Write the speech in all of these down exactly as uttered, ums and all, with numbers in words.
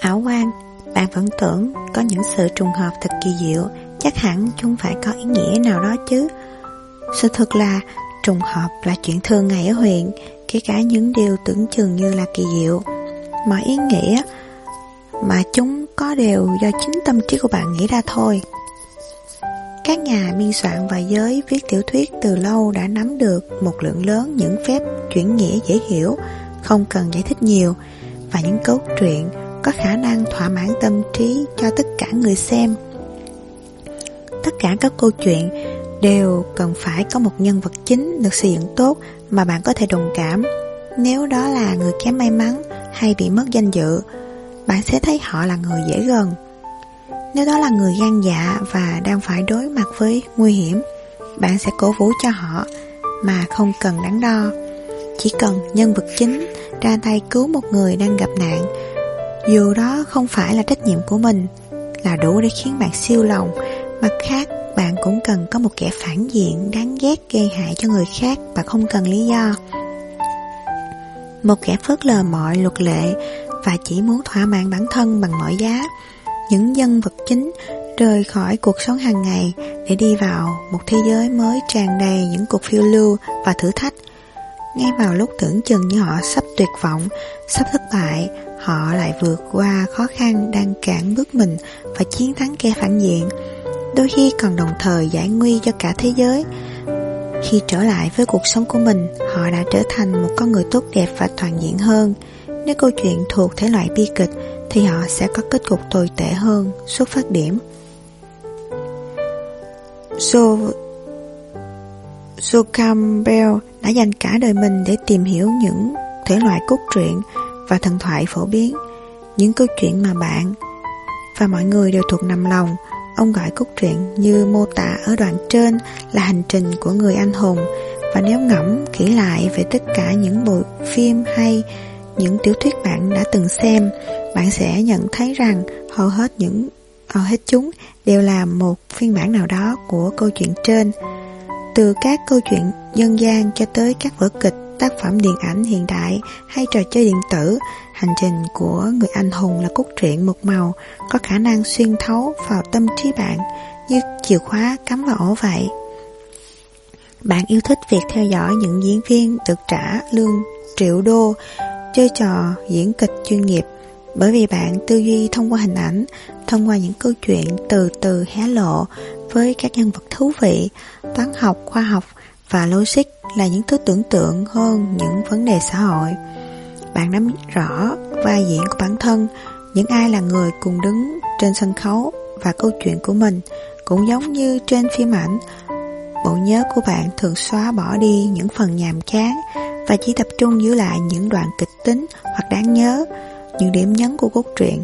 Ảo Quang, bạn vẫn tưởng có những sự trùng hợp thật kỳ diệu, chắc hẳn chúng phải có ý nghĩa nào đó chứ. Sự thật là trùng hợp là chuyện thường ngày ở huyện, kể cả những điều tưởng chừng như là kỳ diệu. Mọi ý nghĩa mà chúng có đều do chính tâm trí của bạn nghĩ ra thôi. Các nhà biên soạn và giới viết tiểu thuyết từ lâu đã nắm được một lượng lớn những phép chuyển nghĩa dễ hiểu, không cần giải thích nhiều, và những câu chuyện có khả năng thỏa mãn tâm trí cho tất cả người xem. Tất cả các câu chuyện đều cần phải có một nhân vật chính được xây dựng tốt mà bạn có thể đồng cảm. Nếu đó là người kém may mắn hay bị mất danh dự, bạn sẽ thấy họ là người dễ gần. Nếu đó là người gan dạ và đang phải đối mặt với nguy hiểm, bạn sẽ cổ vũ cho họ mà không cần đắn đo. Chỉ cần nhân vật chính ra tay cứu một người đang gặp nạn, dù đó không phải là trách nhiệm của mình, là đủ để khiến bạn siêu lòng. Mặt khác, bạn cũng cần có một kẻ phản diện đáng ghét gây hại cho người khác và không cần lý do. Một kẻ phớt lờ mọi luật lệ và chỉ muốn thỏa mãn bản thân bằng mọi giá. Những nhân vật chính rời khỏi cuộc sống hàng ngày để đi vào một thế giới mới tràn đầy những cuộc phiêu lưu và thử thách. Ngay vào lúc tưởng chừng như họ sắp tuyệt vọng, sắp thất bại, họ lại vượt qua khó khăn đang cản bước mình và chiến thắng kẻ phản diện. Đôi khi còn đồng thời giải nguy cho cả thế giới. Khi trở lại với cuộc sống của mình, họ đã trở thành một con người tốt đẹp và toàn diện hơn. Nếu câu chuyện thuộc thể loại bi kịch thì họ sẽ có kết cục tồi tệ hơn xuất phát điểm. Joe, Joe Campbell đã dành cả đời mình để tìm hiểu những thể loại cốt truyện và thần thoại phổ biến, những câu chuyện mà bạn và mọi người đều thuộc nằm lòng. Ông gọi cốt truyện như mô tả ở đoạn trên là hành trình của người anh hùng, và nếu ngẫm kỹ lại về tất cả những bộ phim hay những tiểu thuyết bạn đã từng xem, bạn sẽ nhận thấy rằng hầu hết những hầu hết chúng đều là một phiên bản nào đó của câu chuyện trên. Từ các câu chuyện dân gian cho tới các vở kịch, tác phẩm điện ảnh hiện đại hay trò chơi điện tử, hành trình của người anh hùng là cốt truyện một màu, có khả năng xuyên thấu vào tâm trí bạn như chìa khóa cắm vào ổ vậy. Bạn yêu thích việc theo dõi những diễn viên được trả lương triệu đô chơi trò diễn kịch chuyên nghiệp, bởi vì bạn tư duy thông qua hình ảnh, thông qua những câu chuyện từ từ hé lộ với các nhân vật thú vị. Toán học, khoa học và logic là những thứ tưởng tượng hơn những vấn đề xã hội. Bạn nắm rõ vai diễn của bản thân, những ai là người cùng đứng trên sân khấu và câu chuyện của mình. Cũng giống như trên phim ảnh, bộ nhớ của bạn thường xóa bỏ đi những phần nhàm chán và chỉ tập trung giữ lại những đoạn kịch tính hoặc đáng nhớ, những điểm nhấn của cốt truyện.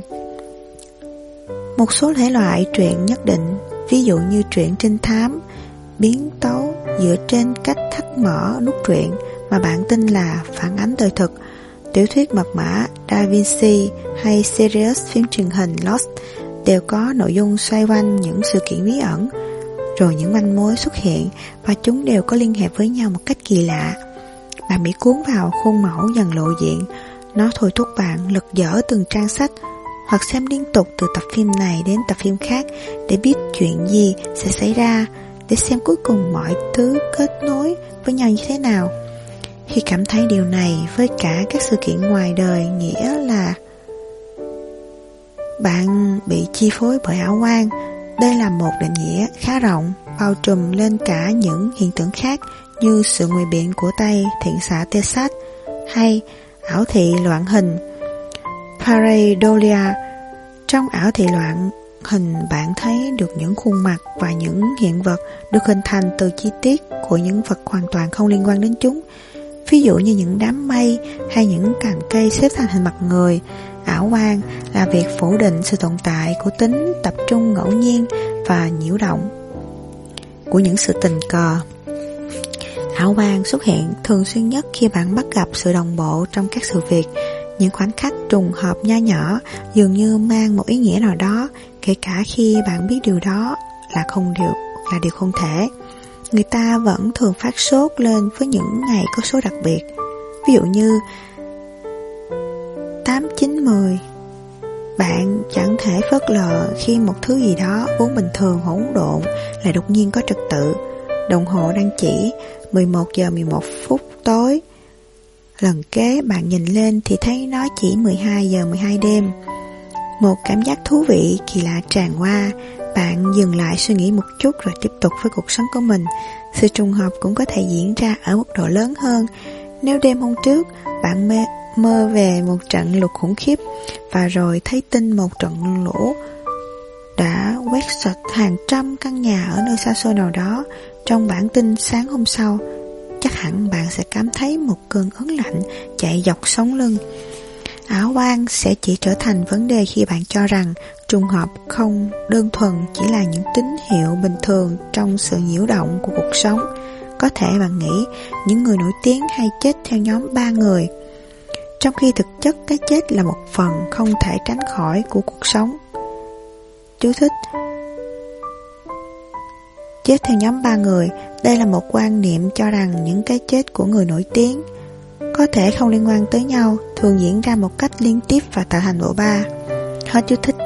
Một số thể loại truyện nhất định, ví dụ như truyện trinh thám, biến tấu dựa trên cách thắt mở nút truyện mà bạn tin là phản ánh đời thực, tiểu thuyết mật mã Da Vinci hay series phim truyền hình Lost đều có nội dung xoay quanh những sự kiện bí ẩn, rồi những manh mối xuất hiện và chúng đều có liên hệ với nhau một cách kỳ lạ. Bạn bị cuốn vào khuôn mẫu dần lộ diện, nó thôi thúc bạn lật dở từng trang sách hoặc xem liên tục từ tập phim này đến tập phim khác để biết chuyện gì sẽ xảy ra, để xem cuối cùng mọi thứ kết nối với nhau như thế nào. Khi cảm thấy điều này với cả các sự kiện ngoài đời, nghĩa là bạn bị chi phối bởi ảo quan. Đây là một định nghĩa khá rộng, bao trùm lên cả những hiện tượng khác như sự ngụy biện của Tây thiện xạ Texas hay ảo thị loạn hình Pareidolia. Trong ảo thị loạn hình, bạn thấy được những khuôn mặt và những hiện vật được hình thành từ chi tiết của những vật hoàn toàn không liên quan đến chúng, ví dụ như những đám mây hay những cành cây xếp thành hình mặt người. Ảo quan là việc phủ định sự tồn tại của tính tập trung ngẫu nhiên và nhiễu động của những sự tình cờ. Ảo quan xuất hiện thường xuyên nhất khi bạn bắt gặp sự đồng bộ trong các sự việc. Những khoảnh khắc trùng hợp nho nhỏ dường như mang một ý nghĩa nào đó, kể cả khi bạn biết điều đó là không điều là điều không thể. Người ta vẫn thường phát sốt lên với những ngày có số đặc biệt, ví dụ như tám, chín, mười, Bạn chẳng thể phớt lờ khi một thứ gì đó vốn bình thường hỗn độn lại đột nhiên có trật tự. Đồng hồ đang chỉ mười một giờ mười một phút tối. Lần kế bạn nhìn lên thì thấy nó chỉ mười hai giờ mười hai đêm. Một cảm giác thú vị kỳ lạ tràn qua. Bạn dừng lại suy nghĩ một chút rồi tiếp tục với cuộc sống của mình. Sự trùng hợp cũng có thể diễn ra ở mức độ lớn hơn. Nếu đêm hôm trước bạn mê, mơ về một trận lụt khủng khiếp và rồi thấy tin một trận lũ đã quét sạch hàng trăm căn nhà ở nơi xa xôi nào đó trong bản tin sáng hôm sau, chắc hẳn bạn sẽ cảm thấy một cơn ớn lạnh chạy dọc sống lưng. Ảo quan sẽ chỉ trở thành vấn đề khi bạn cho rằng trùng hợp không đơn thuần chỉ là những tín hiệu bình thường trong sự nhiễu động của cuộc sống. Có thể bạn nghĩ những người nổi tiếng hay chết theo nhóm ba người, trong khi thực chất cái chết là một phần không thể tránh khỏi của cuộc sống. Chú thích: chết theo nhóm ba người, đây là một quan niệm cho rằng những cái chết của người nổi tiếng có thể không liên quan tới nhau, thường diễn ra một cách liên tiếp và tạo thành bộ ba. Hết chú thích.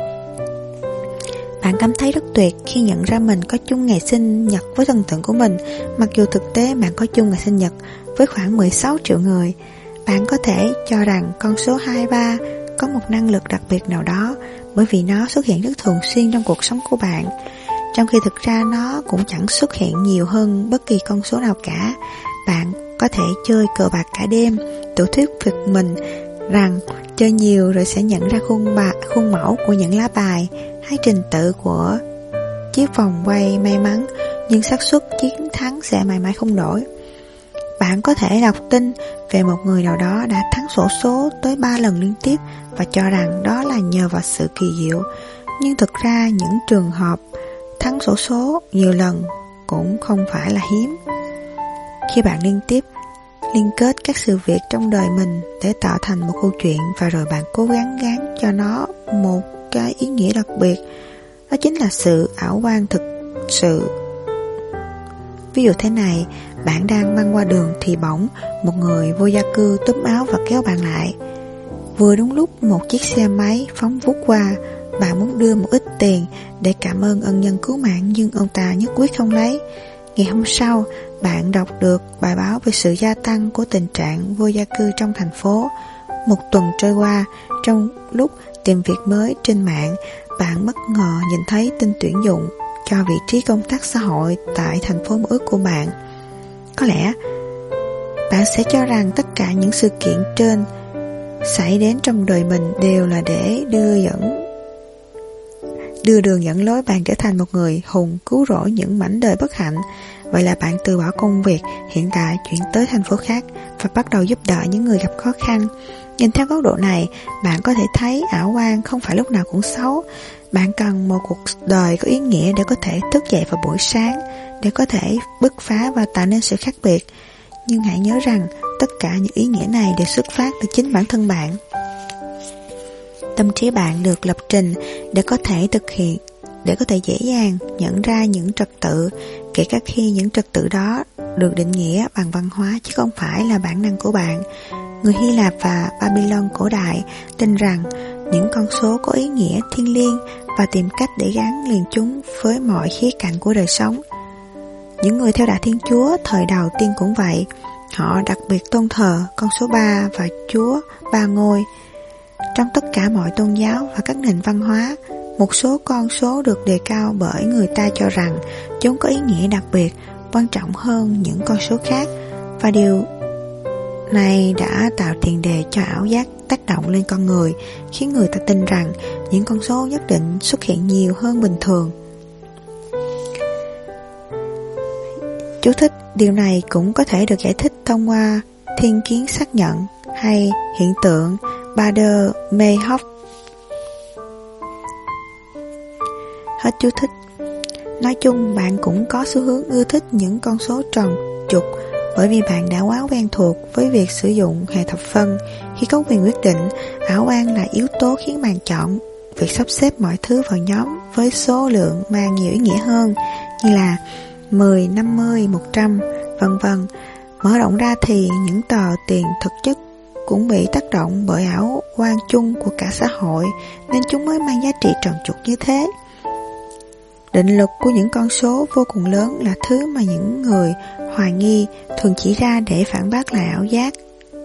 Bạn cảm thấy rất tuyệt khi nhận ra mình có chung ngày sinh nhật với thần tượng của mình, mặc dù thực tế bạn có chung ngày sinh nhật với khoảng mười sáu triệu người. Bạn có thể cho rằng con số hai mươi ba có một năng lực đặc biệt nào đó bởi vì nó xuất hiện rất thường xuyên trong cuộc sống của bạn, trong khi thực ra nó cũng chẳng xuất hiện nhiều hơn bất kỳ con số nào cả. Bạn có thể chơi cờ bạc cả đêm, tự thuyết phục mình rằng chơi nhiều rồi sẽ nhận ra khuôn, bạc, khuôn mẫu của những lá bài hay trình tự của chiếc vòng quay may mắn, nhưng xác suất chiến thắng sẽ mãi mãi không đổi. Bạn có thể đọc tin về một người nào đó đã thắng xổ số tới ba lần liên tiếp và cho rằng đó là nhờ vào sự kỳ diệu, nhưng thực ra những trường hợp thắng xổ số nhiều lần cũng không phải là hiếm. Khi bạn liên tiếp liên kết các sự việc trong đời mình để tạo thành một câu chuyện và rồi bạn cố gắng gán cho nó một cái ý nghĩa đặc biệt, đó chính là sự ảo quan thực sự. Ví dụ thế này, bạn đang băng qua đường thì bỗng một người vô gia cư túm áo và kéo bạn lại. Vừa đúng lúc một chiếc xe máy phóng vút qua, bạn muốn đưa một ít tiền để cảm ơn ân nhân cứu mạng, nhưng ông ta nhất quyết không lấy. Ngày hôm sau, bạn đọc được bài báo về sự gia tăng của tình trạng vô gia cư trong thành phố. Một tuần trôi qua, trong lúc tìm việc mới trên mạng, bạn bất ngờ nhìn thấy tin tuyển dụng cho vị trí công tác xã hội tại thành phố mơ ước của bạn. Có lẽ bạn sẽ cho rằng tất cả những sự kiện trên xảy đến trong đời mình đều là để đưa dẫn đưa đường dẫn lối bạn trở thành một người hùng cứu rỗi những mảnh đời bất hạnh. Vậy là bạn từ bỏ công việc hiện tại, chuyển tới thành phố khác và bắt đầu giúp đỡ những người gặp khó khăn. Nhìn theo góc độ này, bạn có thể thấy ảo quan không phải lúc nào cũng xấu. Bạn cần một cuộc đời có ý nghĩa để có thể thức dậy vào buổi sáng, để có thể bứt phá và tạo nên sự khác biệt. Nhưng hãy nhớ rằng tất cả những ý nghĩa này đều xuất phát từ chính bản thân bạn. Tâm trí bạn được lập trình để có thể thực hiện, để có thể dễ dàng nhận ra những trật tự, kể cả khi những trật tự đó được định nghĩa bằng văn hóa chứ không phải là bản năng của bạn. Người Hy Lạp và Babylon cổ đại tin rằng những con số có ý nghĩa thiêng liêng và tìm cách để gắn liền chúng với mọi khía cạnh của đời sống. Những người theo đạo Thiên Chúa thời đầu tiên cũng vậy. Họ đặc biệt tôn thờ con số ba và Chúa ba ngôi. Trong tất cả mọi tôn giáo và các nền văn hóa, một số con số được đề cao bởi người ta cho rằng chúng có ý nghĩa đặc biệt, quan trọng hơn những con số khác, và điều này đã tạo tiền đề cho ảo giác tác động lên con người, khiến người ta tin rằng những con số nhất định xuất hiện nhiều hơn bình thường. Chú thích: điều này cũng có thể được giải thích thông qua thiên kiến xác nhận hay hiện tượng Bader-Meinhof. Hết chú thích. Nói chung, bạn cũng có xu hướng ưa thích những con số tròn trục bởi vì bạn đã quá quen thuộc với việc sử dụng hệ thập phân. Khi có quyền quyết định, ảo quan là yếu tố khiến bạn chọn việc sắp xếp mọi thứ vào nhóm với số lượng mang nhiều ý nghĩa hơn, như là mười, năm mươi, một trăm, vân vân. Mở rộng ra thì những tờ tiền thực chất cũng bị tác động bởi ảo quan chung của cả xã hội, nên chúng mới mang giá trị tròn trụt như thế. Định luật của những con số vô cùng lớn là thứ mà những người hoài nghi thường chỉ ra để phản bác lại ảo giác.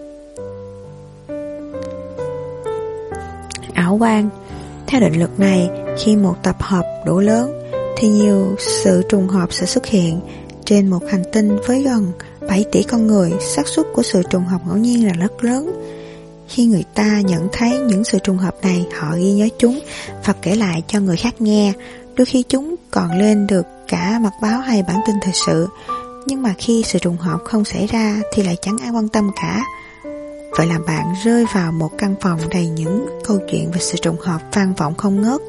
Ảo quan. Theo định luật này, khi một tập hợp đủ lớn thì nhiều sự trùng hợp sẽ xuất hiện. Trên một hành tinh với gần bảy tỷ con người, xác suất của sự trùng hợp ngẫu nhiên là rất lớn. Khi người ta nhận thấy những sự trùng hợp này, họ ghi nhớ chúng và kể lại cho người khác nghe. Đôi khi chúng còn lên được cả mặt báo hay bản tin thời sự. Nhưng mà khi sự trùng hợp không xảy ra thì lại chẳng ai quan tâm cả. Vậy là bạn rơi vào một căn phòng đầy những câu chuyện về sự trùng hợp vang vọng không ngớt.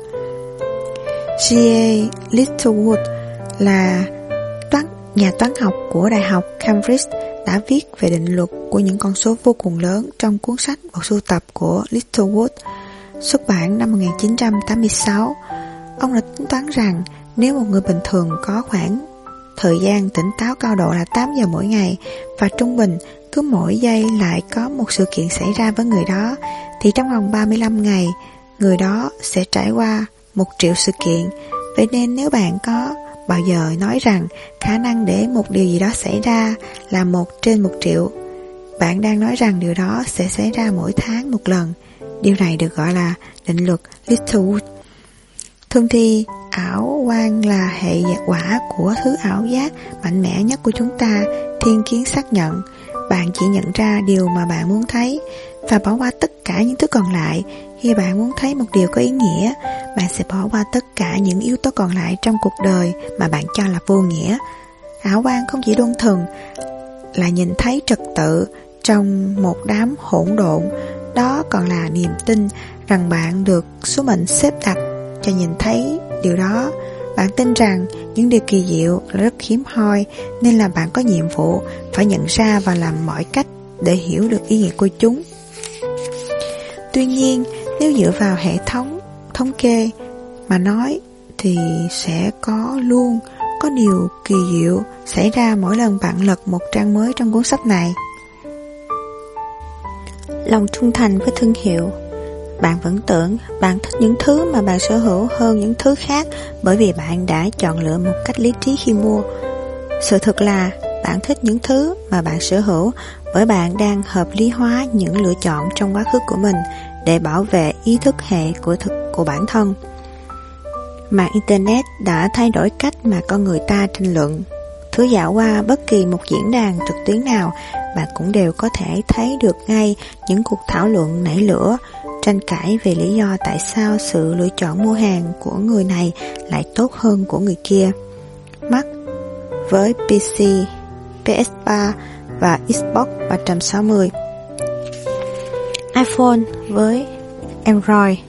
G A Littlewood là toán nhà toán học của Đại học Cambridge đã viết về định luật của những con số vô cùng lớn trong cuốn sách bộ sưu tập của Littlewood, xuất bản năm một nghìn chín trăm tám mươi sáu. Ông đã tính toán rằng nếu một người bình thường có khoảng thời gian tỉnh táo cao độ là tám giờ mỗi ngày và trung bình cứ mỗi giây lại có một sự kiện xảy ra với người đó, thì trong vòng ba mươi lăm ngày, người đó sẽ trải qua một triệu sự kiện. Vậy nên nếu bạn có bao giờ nói rằng khả năng để một điều gì đó xảy ra là một trên một triệu, bạn đang nói rằng điều đó sẽ xảy ra mỗi tháng một lần. Điều này được gọi là định luật Littlewood. Thường thì ảo quan là hệ quả của thứ ảo giác mạnh mẽ nhất của chúng ta, thiên kiến xác nhận. Bạn chỉ nhận ra điều mà bạn muốn thấy và bỏ qua tất cả những thứ còn lại. Khi bạn muốn thấy một điều có ý nghĩa, bạn sẽ bỏ qua tất cả những yếu tố còn lại trong cuộc đời mà bạn cho là vô nghĩa. Ảo quan không chỉ đơn thuần là nhìn thấy trật tự trong một đám hỗn độn, đó còn là niềm tin rằng bạn được số mệnh xếp đặt cho nhìn thấy điều đó. Bạn tin rằng những điều kỳ diệu là rất hiếm hoi, nên là bạn có nhiệm vụ phải nhận ra và làm mọi cách để hiểu được ý nghĩa của chúng. Tuy nhiên, nếu dựa vào hệ thống thống kê mà nói thì sẽ có luôn có điều kỳ diệu xảy ra mỗi lần bạn lật một trang mới trong cuốn sách này. Lòng trung thành với thương hiệu. Bạn vẫn tưởng bạn thích những thứ mà bạn sở hữu hơn những thứ khác bởi vì bạn đã chọn lựa một cách lý trí khi mua. Sự thật là bạn thích những thứ mà bạn sở hữu bởi bạn đang hợp lý hóa những lựa chọn trong quá khứ của mình để bảo vệ ý thức hệ của thực của bản thân. Mạng Internet đã thay đổi cách mà con người ta tranh luận. Thử dạo qua bất kỳ một diễn đàn trực tuyến nào, bạn cũng đều có thể thấy được ngay những cuộc thảo luận nảy lửa, tranh cãi về lý do tại sao sự lựa chọn mua hàng của người này lại tốt hơn của người kia. Mac với pê xê, pê ét ba và Xbox ba trăm sáu mươi, iPhone với Android.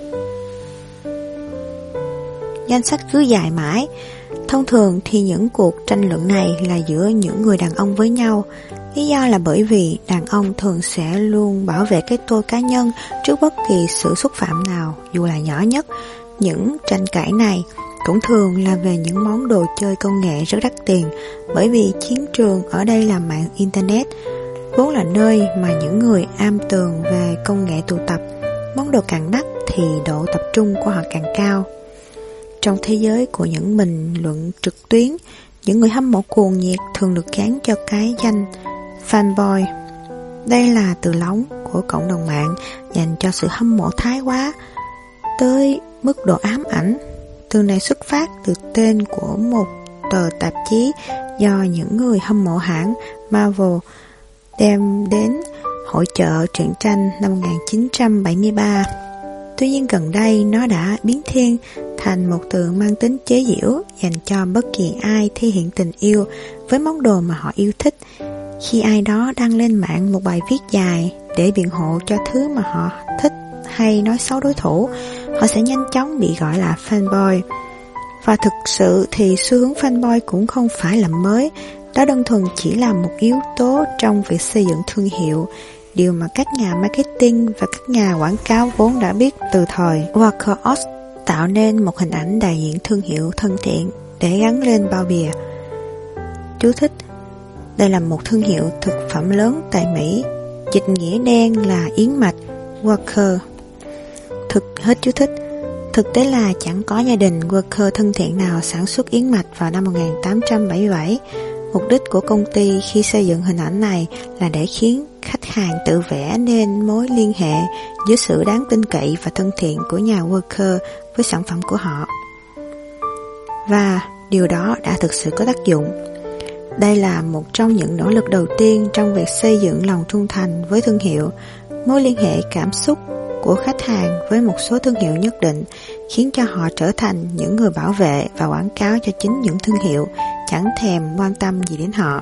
Danh sách cứ dài mãi. Thông thường thì những cuộc tranh luận này là giữa những người đàn ông với nhau. Lý do là bởi vì đàn ông thường sẽ luôn bảo vệ cái tôi cá nhân trước bất kỳ sự xúc phạm nào, dù là nhỏ nhất. Những tranh cãi này cũng thường là về những món đồ chơi công nghệ rất đắt tiền, bởi vì chiến trường ở đây là mạng Internet, vốn là nơi mà những người am tường về công nghệ tụ tập. Món đồ càng đắt thì độ tập trung của họ càng cao. Trong thế giới của những bình luận trực tuyến, những người hâm mộ cuồng nhiệt thường được gán cho cái danh fanboy. Đây là từ lóng của cộng đồng mạng dành cho sự hâm mộ thái quá tới mức độ ám ảnh. Từ này xuất phát từ tên của một tờ tạp chí do những người hâm mộ hãng Marvel đem đến hội chợ truyện tranh năm một nghìn chín trăm bảy mươi ba. Tuy nhiên gần đây nó đã biến thiên thành một từ mang tính chế giễu dành cho bất kỳ ai thể hiện tình yêu với món đồ mà họ yêu thích. Khi ai đó đăng lên mạng một bài viết dài để biện hộ cho thứ mà họ thích hay nói xấu đối thủ, họ sẽ nhanh chóng bị gọi là fanboy. Và thực sự thì xu hướng fanboy cũng không phải là mới, đó đơn thuần chỉ là một yếu tố trong việc xây dựng thương hiệu, điều mà các nhà marketing và các nhà quảng cáo vốn đã biết từ thời Walker Oates, tạo nên một hình ảnh đại diện thương hiệu thân thiện để gắn lên bao bìa. Chú thích: đây là một thương hiệu thực phẩm lớn tại Mỹ, dịch nghĩa đen là yến mạch, worker. Thực hết chú thích. Thực tế là chẳng có gia đình worker thân thiện nào sản xuất yến mạch vào năm một nghìn tám trăm bảy mươi bảy. Mục đích của công ty khi xây dựng hình ảnh này là để khiến khách hàng tự vẽ nên mối liên hệ giữa sự đáng tin cậy và thân thiện của nhà worker với sản phẩm của họ. Và điều đó đã thực sự có tác dụng. Đây là một trong những nỗ lực đầu tiên trong việc xây dựng lòng trung thành với thương hiệu. Mối liên hệ cảm xúc của khách hàng với một số thương hiệu nhất định khiến cho họ trở thành những người bảo vệ và quảng cáo cho chính những thương hiệu, chẳng thèm quan tâm gì đến họ.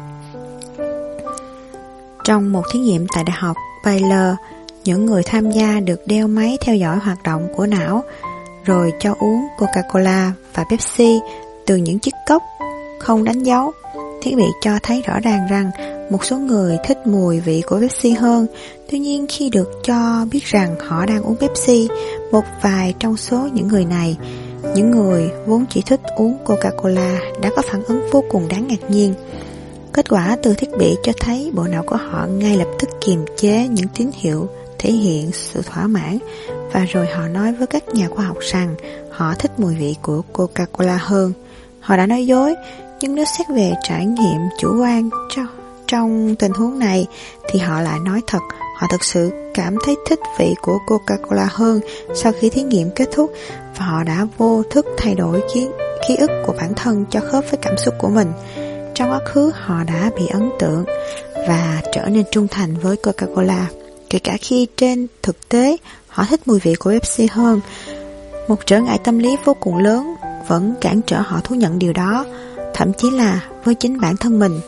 Trong một thí nghiệm tại Đại học Baylor, những người tham gia được đeo máy theo dõi hoạt động của não, rồi cho uống Coca-Cola và Pepsi từ những chiếc cốc không đánh dấu. Thiết bị cho thấy rõ ràng rằng một số người thích mùi vị của Pepsi hơn. Tuy nhiên, khi được cho biết rằng họ đang uống Pepsi, một vài trong số những người này, những người vốn chỉ thích uống Coca-Cola, đã có phản ứng vô cùng đáng ngạc nhiên. Kết quả từ thiết bị cho thấy bộ não của họ ngay lập tức kiềm chế những tín hiệu thể hiện sự thỏa mãn, và rồi họ nói với các nhà khoa học rằng họ thích mùi vị của Coca-Cola hơn. Họ đã nói dối, nhưng nếu xét về trải nghiệm chủ quan trong tình huống này thì họ lại nói thật. Họ thực sự cảm thấy thích vị của Coca-Cola hơn sau khi thí nghiệm kết thúc, và họ đã vô thức thay đổi ký, ký ức của bản thân cho khớp với cảm xúc của mình. Trong quá khứ họ đã bị ấn tượng và trở nên trung thành với Coca-Cola, kể cả khi trên thực tế họ thích mùi vị của Pepsi hơn. Một trở ngại tâm lý vô cùng lớn vẫn cản trở họ thú nhận điều đó, thậm chí là với chính bản thân mình.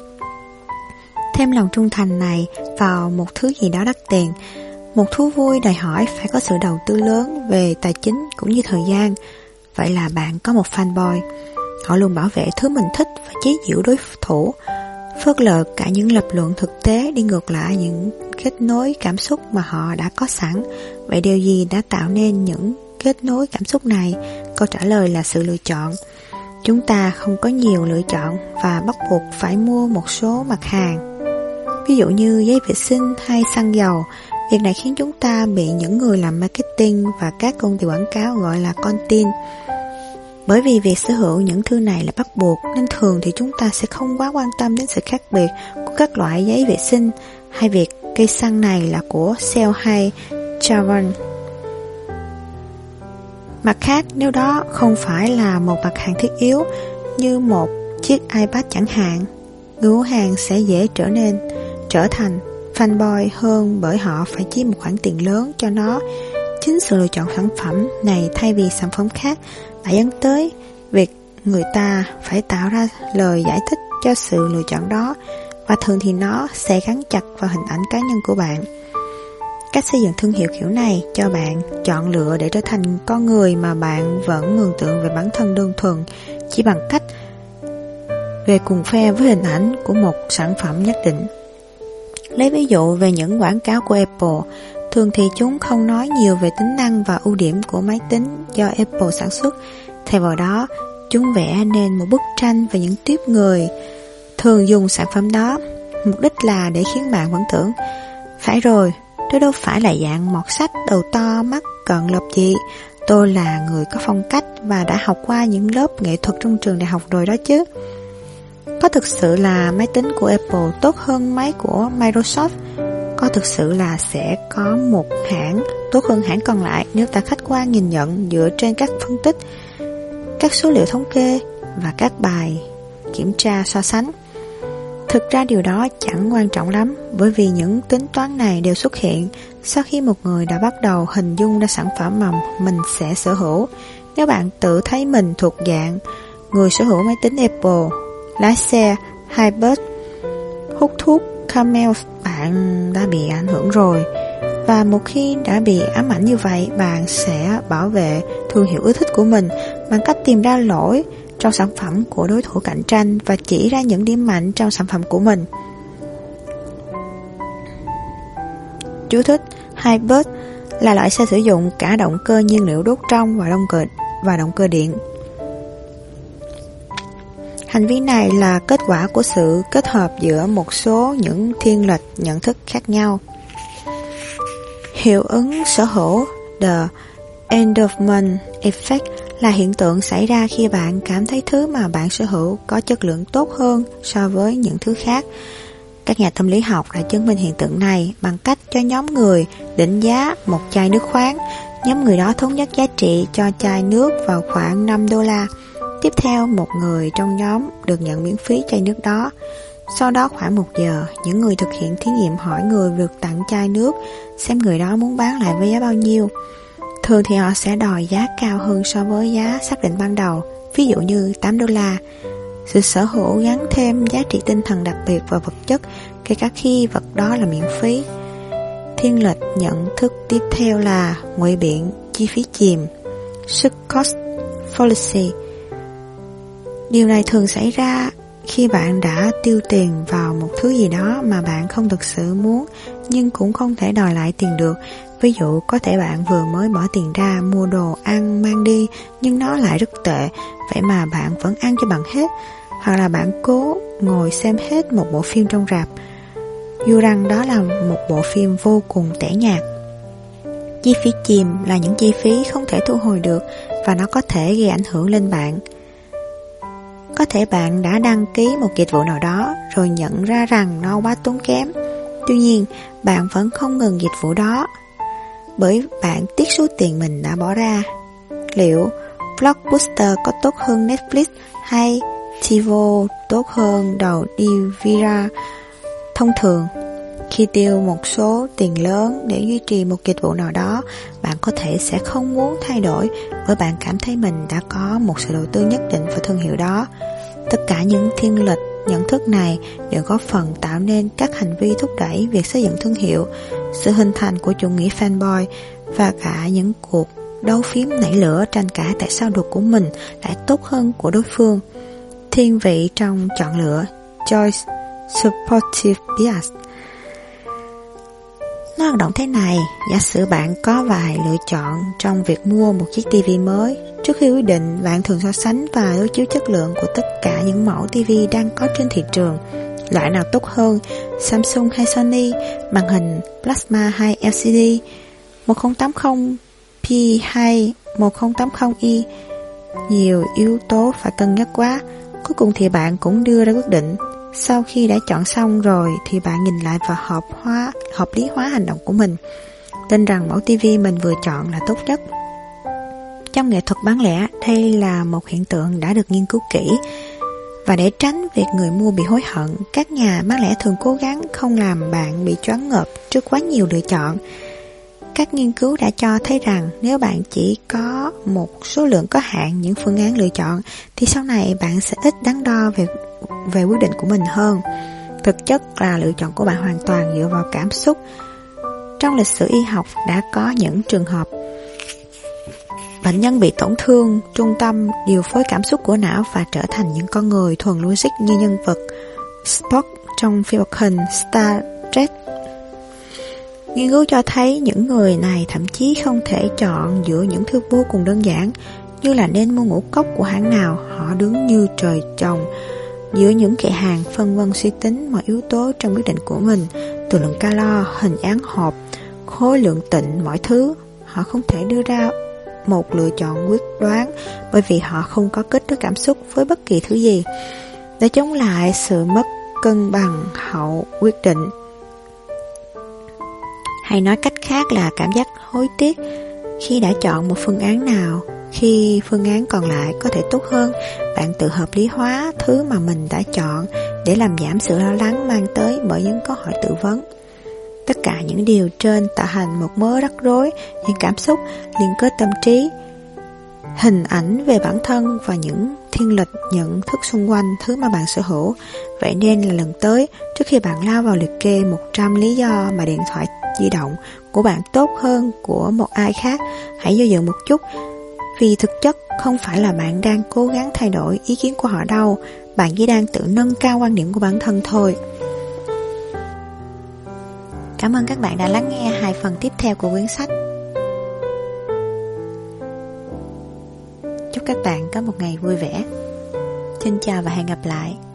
Thêm lòng trung thành này vào một thứ gì đó đắt tiền, một thú vui đòi hỏi phải có sự đầu tư lớn về tài chính cũng như thời gian. Vậy là bạn có một fanboy. Họ luôn bảo vệ thứ mình thích và chế giễu đối thủ, phớt lờ cả những lập luận thực tế đi ngược lại những kết nối cảm xúc mà họ đã có sẵn. Vậy điều gì đã tạo nên những kết nối cảm xúc này? Câu trả lời là sự lựa chọn. Chúng ta không có nhiều lựa chọn và bắt buộc phải mua một số mặt hàng, ví dụ như giấy vệ sinh hay xăng dầu. Việc này khiến chúng ta bị những người làm marketing và các công ty quảng cáo gọi là con tin. Bởi vì việc sở hữu những thứ này là bắt buộc, nên thường thì chúng ta sẽ không quá quan tâm đến sự khác biệt của các loại giấy vệ sinh, hay việc cây xăng này là của Shell hay Chevron. Mặt khác, nếu đó không phải là một mặt hàng thiết yếu như một chiếc iPad chẳng hạn, người mua hàng sẽ dễ trở nên trở thành fanboy hơn, bởi họ phải chi một khoản tiền lớn cho nó. Chính sự lựa chọn sản phẩm này thay vì sản phẩm khác đã dẫn tới việc người ta phải tạo ra lời giải thích cho sự lựa chọn đó, và thường thì nó sẽ gắn chặt vào hình ảnh cá nhân của bạn. Cách xây dựng thương hiệu kiểu này cho bạn chọn lựa để trở thành con người mà bạn vẫn mường tượng về bản thân đơn thuần chỉ bằng cách về cùng phe với hình ảnh của một sản phẩm nhất định. Lấy ví dụ về những quảng cáo của Apple, thường thì chúng không nói nhiều về tính năng và ưu điểm của máy tính do Apple sản xuất. Thay vào đó, chúng vẽ nên một bức tranh về những tiếp người thường dùng sản phẩm đó. Mục đích là để khiến bạn vẫn tưởng, phải rồi, tôi đâu phải là dạng mọt sách đầu to mắt cận lộc gì. Tôi là người có phong cách và đã học qua những lớp nghệ thuật trong trường đại học rồi đó chứ. Có thực sự là máy tính của Apple tốt hơn máy của Microsoft? Có thực sự là sẽ có một hãng tốt hơn hãng còn lại nếu ta khách quan nhìn nhận dựa trên các phân tích, các số liệu thống kê và các bài kiểm tra so sánh? Thực ra điều đó chẳng quan trọng lắm, bởi vì những tính toán này đều xuất hiện sau khi một người đã bắt đầu hình dung ra sản phẩm mà mình sẽ sở hữu. Nếu bạn tự thấy mình thuộc dạng người sở hữu máy tính Apple, lái xe Hybrid, hút thuốc Camel, bạn đã bị ảnh hưởng rồi. Và một khi đã bị ám ảnh như vậy, bạn sẽ bảo vệ thương hiệu ưa thích của mình bằng cách tìm ra lỗi trong sản phẩm của đối thủ cạnh tranh và chỉ ra những điểm mạnh trong sản phẩm của mình. Chú thích: Hybrid là loại xe sử dụng cả động cơ nhiên liệu đốt trong và động cơ và động cơ điện. Hành vi này là kết quả của sự kết hợp giữa một số những thiên lệch nhận thức khác nhau. Hiệu ứng sở hữu, The Endowment Effect, là hiện tượng xảy ra khi bạn cảm thấy thứ mà bạn sở hữu có chất lượng tốt hơn so với những thứ khác. Các nhà tâm lý học đã chứng minh hiện tượng này bằng cách cho nhóm người định giá một chai nước khoáng. Nhóm người đó thống nhất giá trị cho chai nước vào khoảng năm đô la. Tiếp theo, một người trong nhóm được nhận miễn phí chai nước đó. Sau đó khoảng một giờ, những người thực hiện thí nghiệm hỏi người được tặng chai nước xem người đó muốn bán lại với giá bao nhiêu. Thường thì họ sẽ đòi giá cao hơn so với giá xác định ban đầu, ví dụ như tám đô la. Sự sở hữu gắn thêm giá trị tinh thần đặc biệt vào vật chất, kể cả khi vật đó là miễn phí. Thiên lệch nhận thức tiếp theo là ngụy biện chi phí chìm, sunk cost fallacy. Điều này thường xảy ra khi bạn đã tiêu tiền vào một thứ gì đó mà bạn không thực sự muốn, nhưng cũng không thể đòi lại tiền được. Ví dụ, có thể bạn vừa mới bỏ tiền ra mua đồ ăn mang đi, nhưng nó lại rất tệ, vậy mà bạn vẫn ăn cho bằng hết. Hoặc là bạn cố ngồi xem hết một bộ phim trong rạp, dù rằng đó là một bộ phim vô cùng tẻ nhạt. Chi phí chìm là những chi phí không thể thu hồi được, và nó có thể gây ảnh hưởng lên bạn. Có thể bạn đã đăng ký một dịch vụ nào đó rồi nhận ra rằng nó quá tốn kém. Tuy nhiên, bạn vẫn không ngừng dịch vụ đó bởi bạn tiếc số tiền mình đã bỏ ra. Liệu Blockbuster có tốt hơn Netflix hay TiVo tốt hơn đầu đê vê rờ? Thông thường, khi tiêu một số tiền lớn để duy trì một dịch vụ nào đó, bạn có thể sẽ không muốn thay đổi bởi bạn cảm thấy mình đã có một sự đầu tư nhất định vào thương hiệu đó. Tất cả những thiên lệch nhận thức này đều góp phần tạo nên các hành vi thúc đẩy việc xây dựng thương hiệu, sự hình thành của chủ nghĩa fanboy và cả những cuộc đấu phím nảy lửa tranh cãi tại sao đồ của mình lại tốt hơn của đối phương. Thiên vị trong chọn lựa, choice supportive bias. Nó hoạt động thế này: giả sử bạn có vài lựa chọn trong việc mua một chiếc tivi mới. Trước khi quyết định, bạn thường so sánh và đối chiếu chất lượng của tất cả những mẫu tivi đang có trên thị trường. Loại nào tốt hơn, Samsung hay Sony, màn hình plasma hay lờ xê đê, một không tám không p hay một không tám không i. Nhiều yếu tố phải cân nhắc quá. Cuối cùng thì bạn cũng đưa ra quyết định. Sau khi đã chọn xong rồi thì bạn nhìn lại và hợp hóa, hợp lý hóa hành động của mình, tin rằng mẫu tivi mình vừa chọn là tốt nhất. Trong nghệ thuật bán lẻ, đây là một hiện tượng đã được nghiên cứu kỹ. Và để tránh việc người mua bị hối hận, các nhà bán lẻ thường cố gắng không làm bạn bị choáng ngợp trước quá nhiều lựa chọn. Các nghiên cứu đã cho thấy rằng nếu bạn chỉ có một số lượng có hạn những phương án lựa chọn, thì sau này bạn sẽ ít đắn đo về, về quyết định của mình hơn. Thực chất là lựa chọn của bạn hoàn toàn dựa vào cảm xúc. Trong lịch sử y học đã có những trường hợp bệnh nhân bị tổn thương trung tâm điều phối cảm xúc của não và trở thành những con người thuần logic như nhân vật Spock trong phim hoạt hình Star Trek. Nghiên cứu cho thấy những người này thậm chí không thể chọn giữa những thứ vô cùng đơn giản, như là nên mua ngũ cốc của hãng nào. Họ đứng như trời trồng giữa những kệ hàng, phân vân suy tính mọi yếu tố trong quyết định của mình, từ lượng calo, hình dáng hộp, khối lượng tịnh, mọi thứ. Họ không thể đưa ra một lựa chọn quyết đoán bởi vì họ không có kết nối cảm xúc với bất kỳ thứ gì. Để chống lại sự mất cân bằng hậu quyết định, hay nói cách khác là cảm giác hối tiếc khi đã chọn một phương án nào, khi phương án còn lại có thể tốt hơn, bạn tự hợp lý hóa thứ mà mình đã chọn để làm giảm sự lo lắng mang tới bởi những câu hỏi tự vấn. Tất cả những điều trên tạo thành một mớ rắc rối, những cảm xúc, liên kết tâm trí, hình ảnh về bản thân và những thiên lệch nhận thức xung quanh thứ mà bạn sở hữu. Vậy nên là lần tới, trước khi bạn lao vào liệt kê một trăm lý do mà điện thoại di động của bạn tốt hơn của một ai khác, hãy do dự một chút. Vì thực chất không phải là bạn đang cố gắng thay đổi ý kiến của họ đâu, bạn chỉ đang tự nâng cao quan điểm của bản thân thôi. Cảm ơn các bạn đã lắng nghe hai phần tiếp theo của quyển sách. Chúc các bạn có một ngày vui vẻ. Xin chào và hẹn gặp lại.